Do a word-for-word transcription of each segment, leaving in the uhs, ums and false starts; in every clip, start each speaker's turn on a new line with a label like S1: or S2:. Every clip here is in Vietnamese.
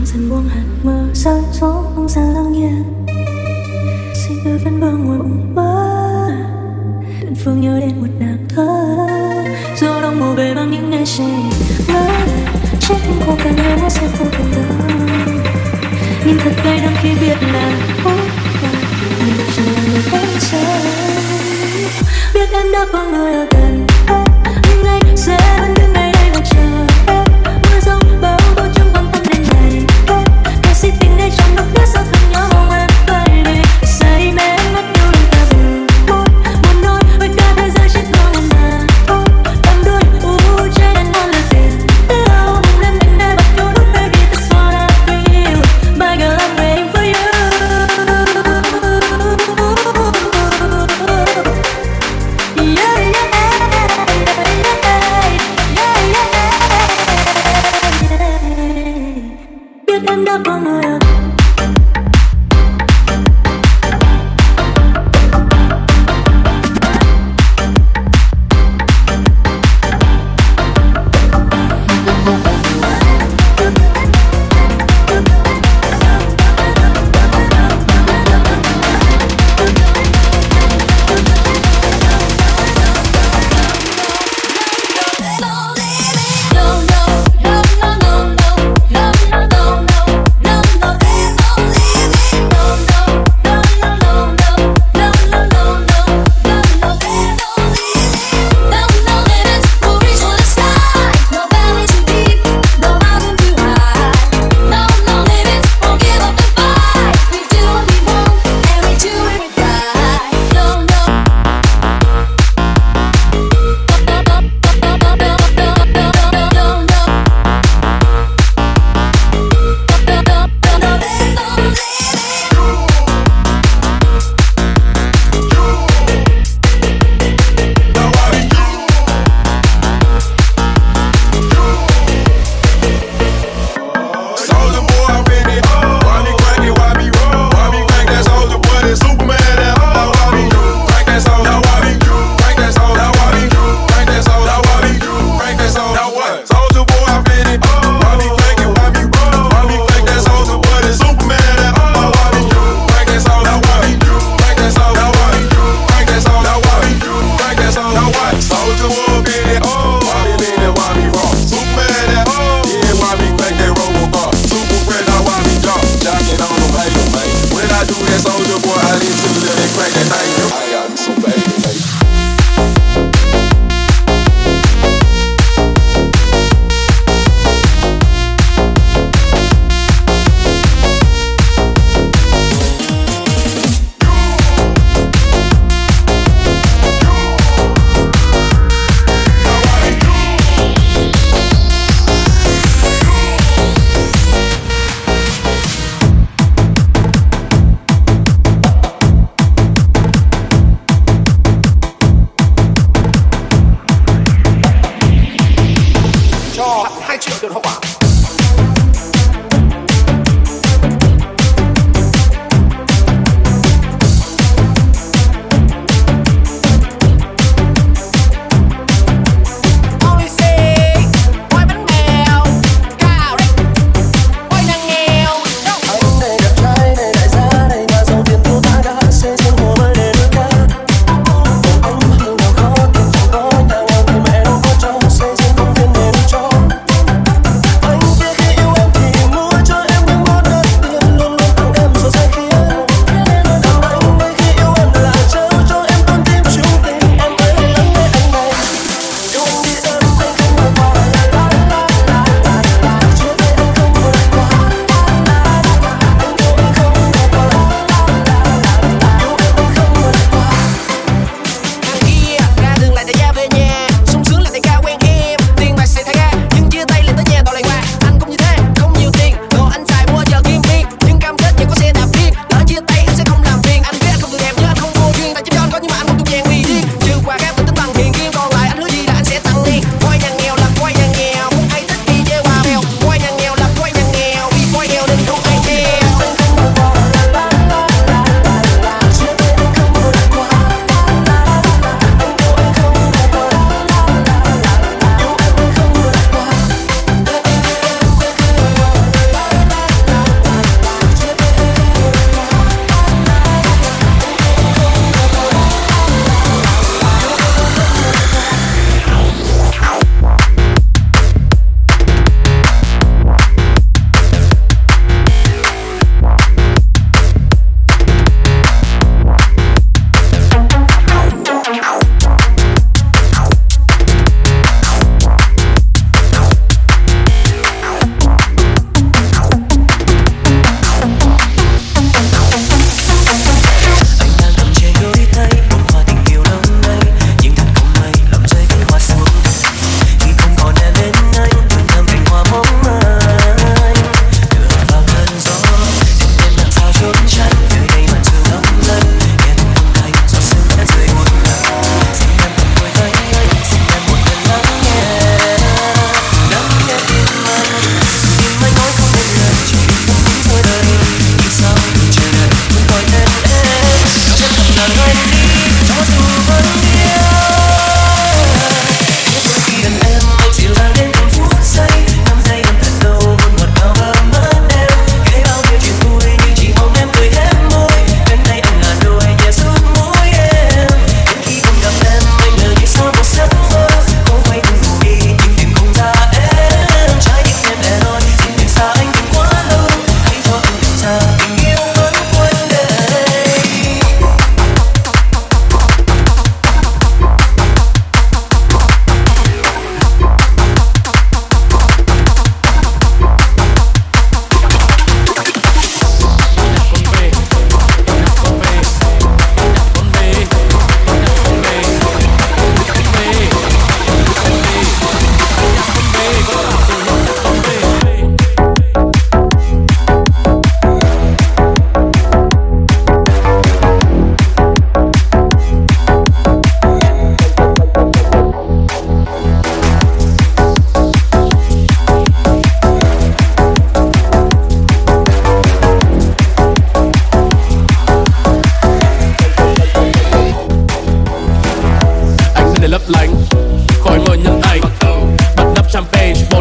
S1: dần buông hạt mưa rơi xuống không gian lặng yên. Xin tôi vẫn vương ngồi bụng bơ đơn phương nhớ đến một nàng thơ gió đông mùa về bằng những ngày trẻ ngỡ chết tim cô càng nhớ nó sẽ không còn đâu. Nhưng thật cay đắng khi biết là hối hận mình chỉ là người đánh chơi. Biết em đã có người ở gần nhưng anh sẽ vẫn đứng ngay đây và chờ. Mưa rông bão tố trong quan tâm đến ngày ca sĩ tình đây trong lúc nước sao thầm nhớ mong em baby. Say mê mắt yêu lòng ta buồn buồn nói với cả thế giới chỉ có một nàng đắm đuối u trái đàn non là tiền yêu đừng lên mình đây bắt đầu lúc baby that's what I feel. My girl I'm waiting for you. Yeah, yeah, yeah, yeah, yeah. Biết em đã có người ở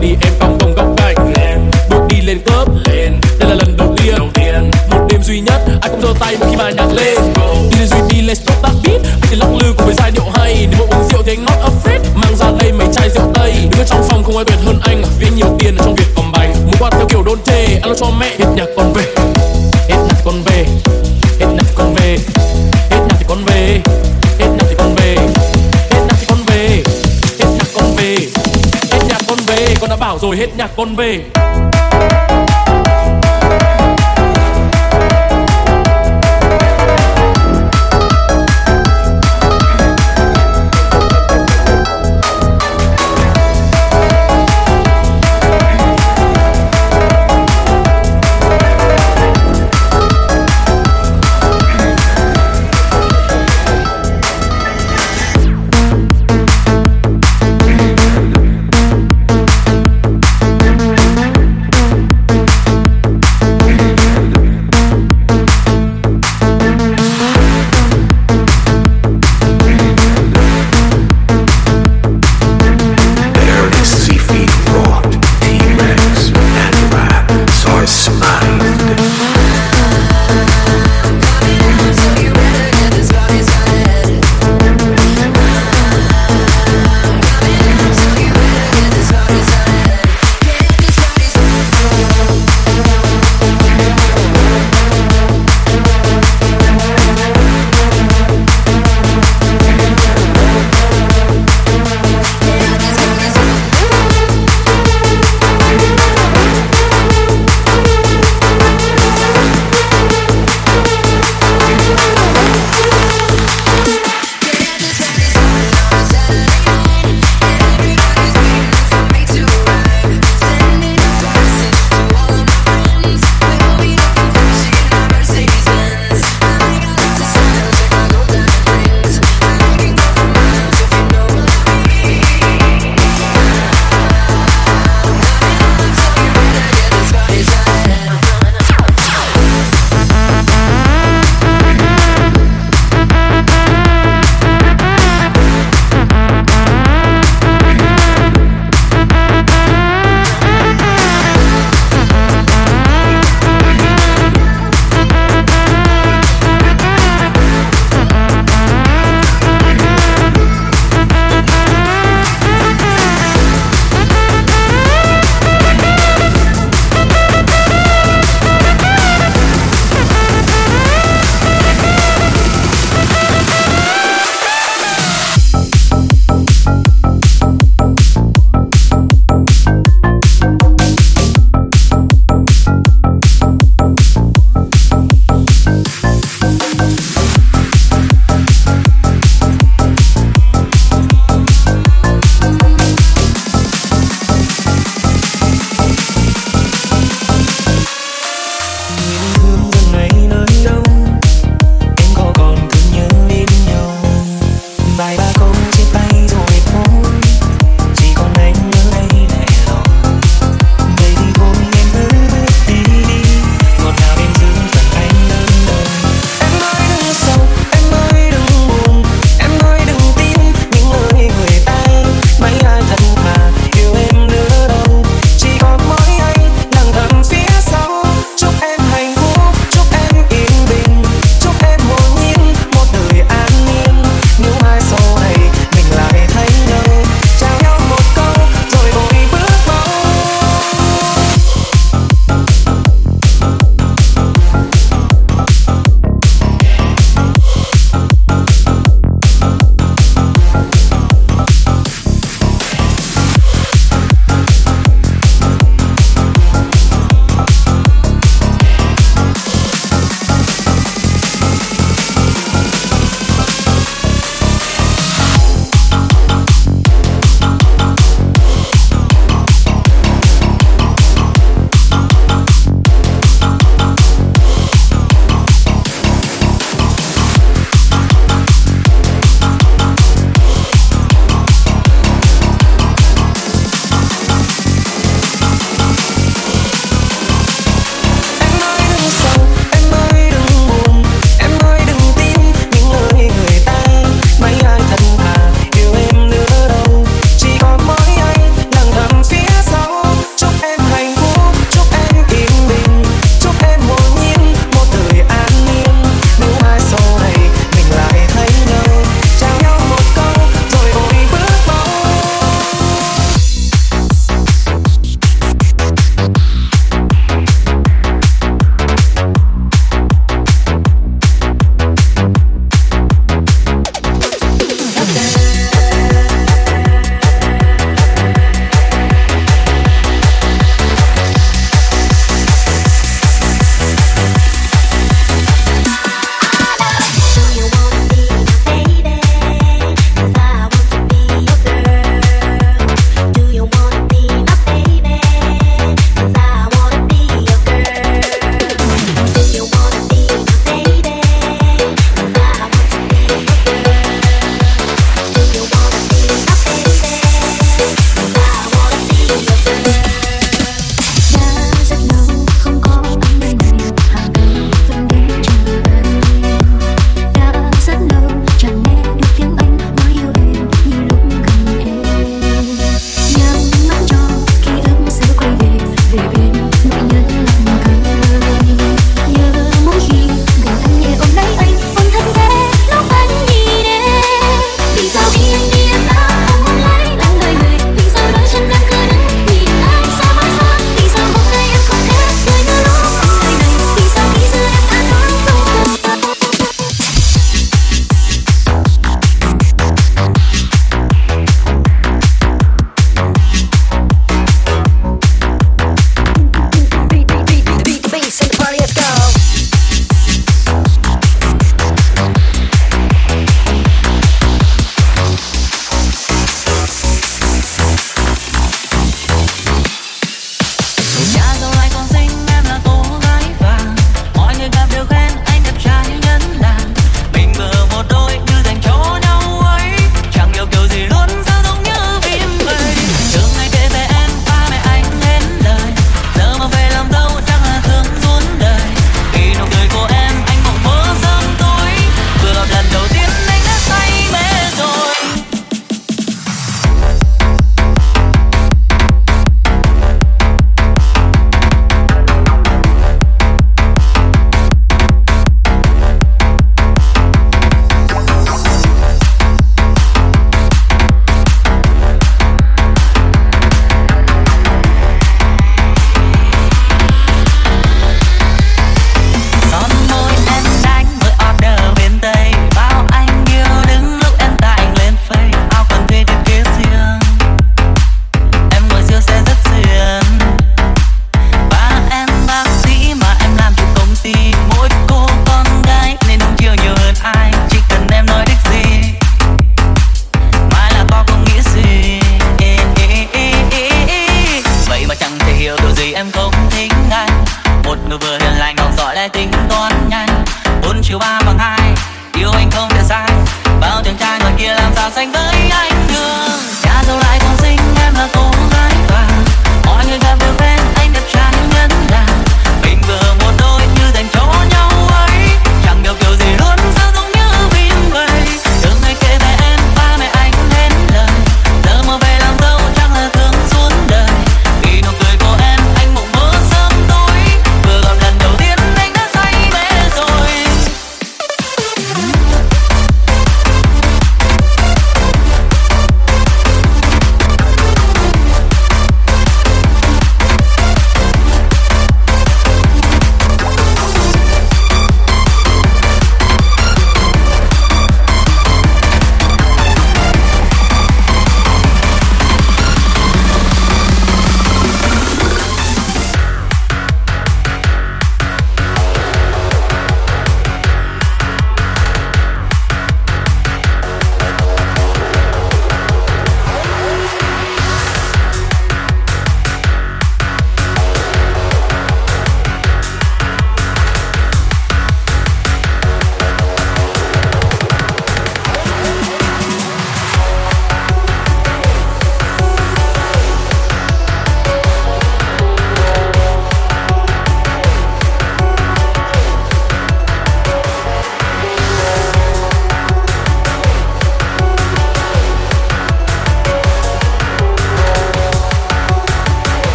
S2: đi em cong cong góc cạnh bước đi lên club lên đây là lần đầu tiên một đêm duy nhất ai cũng giơ tay mỗi khi mà nhạc lên đi lên duy đi lên stop that beat anh thì lắc lư cùng với giai điệu hay nếu mà uống rượu thì anh not afraid mang ra đây mấy chai rượu tây đứng ở trong phòng không ai tuyệt hơn anh vì anh nhiều tiền ở trong việc cầm bành muốn qua theo kiểu đôn chê alo cho mẹ hết nhạc còn về hết nhạc thì còn về hết nhạc thì còn về hết nhạc thì còn về hết nhạc thì còn về hết nhạc thì còn về hết nhạc còn về hết nhạc còn về con đã bảo rồi hết nhạc còn về.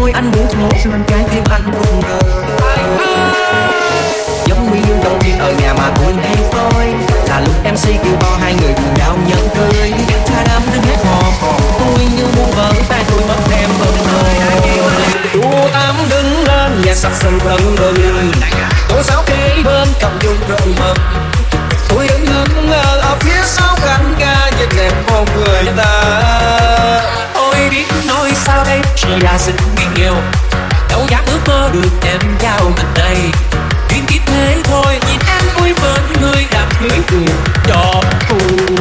S3: tôi anh muốn thốt lên trái tim anh cũng ngờ. Giống như trong phim ở nhà mà tôi hay coi, là lúc em xê kêu bao hai người cùng nhau nhận cười. Cha đám đứng hết hò hò, tôi như muốn vỡ tay tôi mất em bận rồi. Chú Tám đứng lên nhà sạch sân tận bừng, cô giáo kế bên cầm dung rừng mầm. Tôi đứng ngẩn ngơ ở phía sau cánh ca nhìn em không cười ta.
S2: Ôi biết nói sao đây, chỉ là sự nghi nghèo, đâu dám ước mơ được em giao mình đây. Duyên kiếp thế thôi, nhìn em vui bên người đạp lưới cười cho tôi.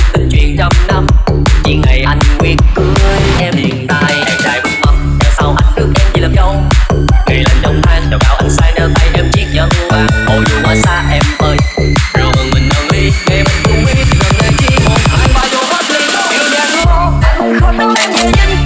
S3: tình chuyện trăm năm. Chỉ ngày anh quyết cưới em hiện tại em trai bút mâm, theo sau anh được em về làm dâu. Ngày lạnh trong than đào cao anh sai đeo tay em chiếc nhẫn vàng. Ôi dù ở xa em ơi, rồi mừng mình nâng ly, ngày mình cũng biết lần này chỉ một hai ba vô hết ly. Yêu nhà ngô, anh không đâu em về dinh.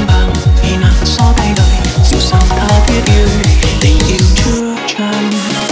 S1: Tình yêu chưa tràn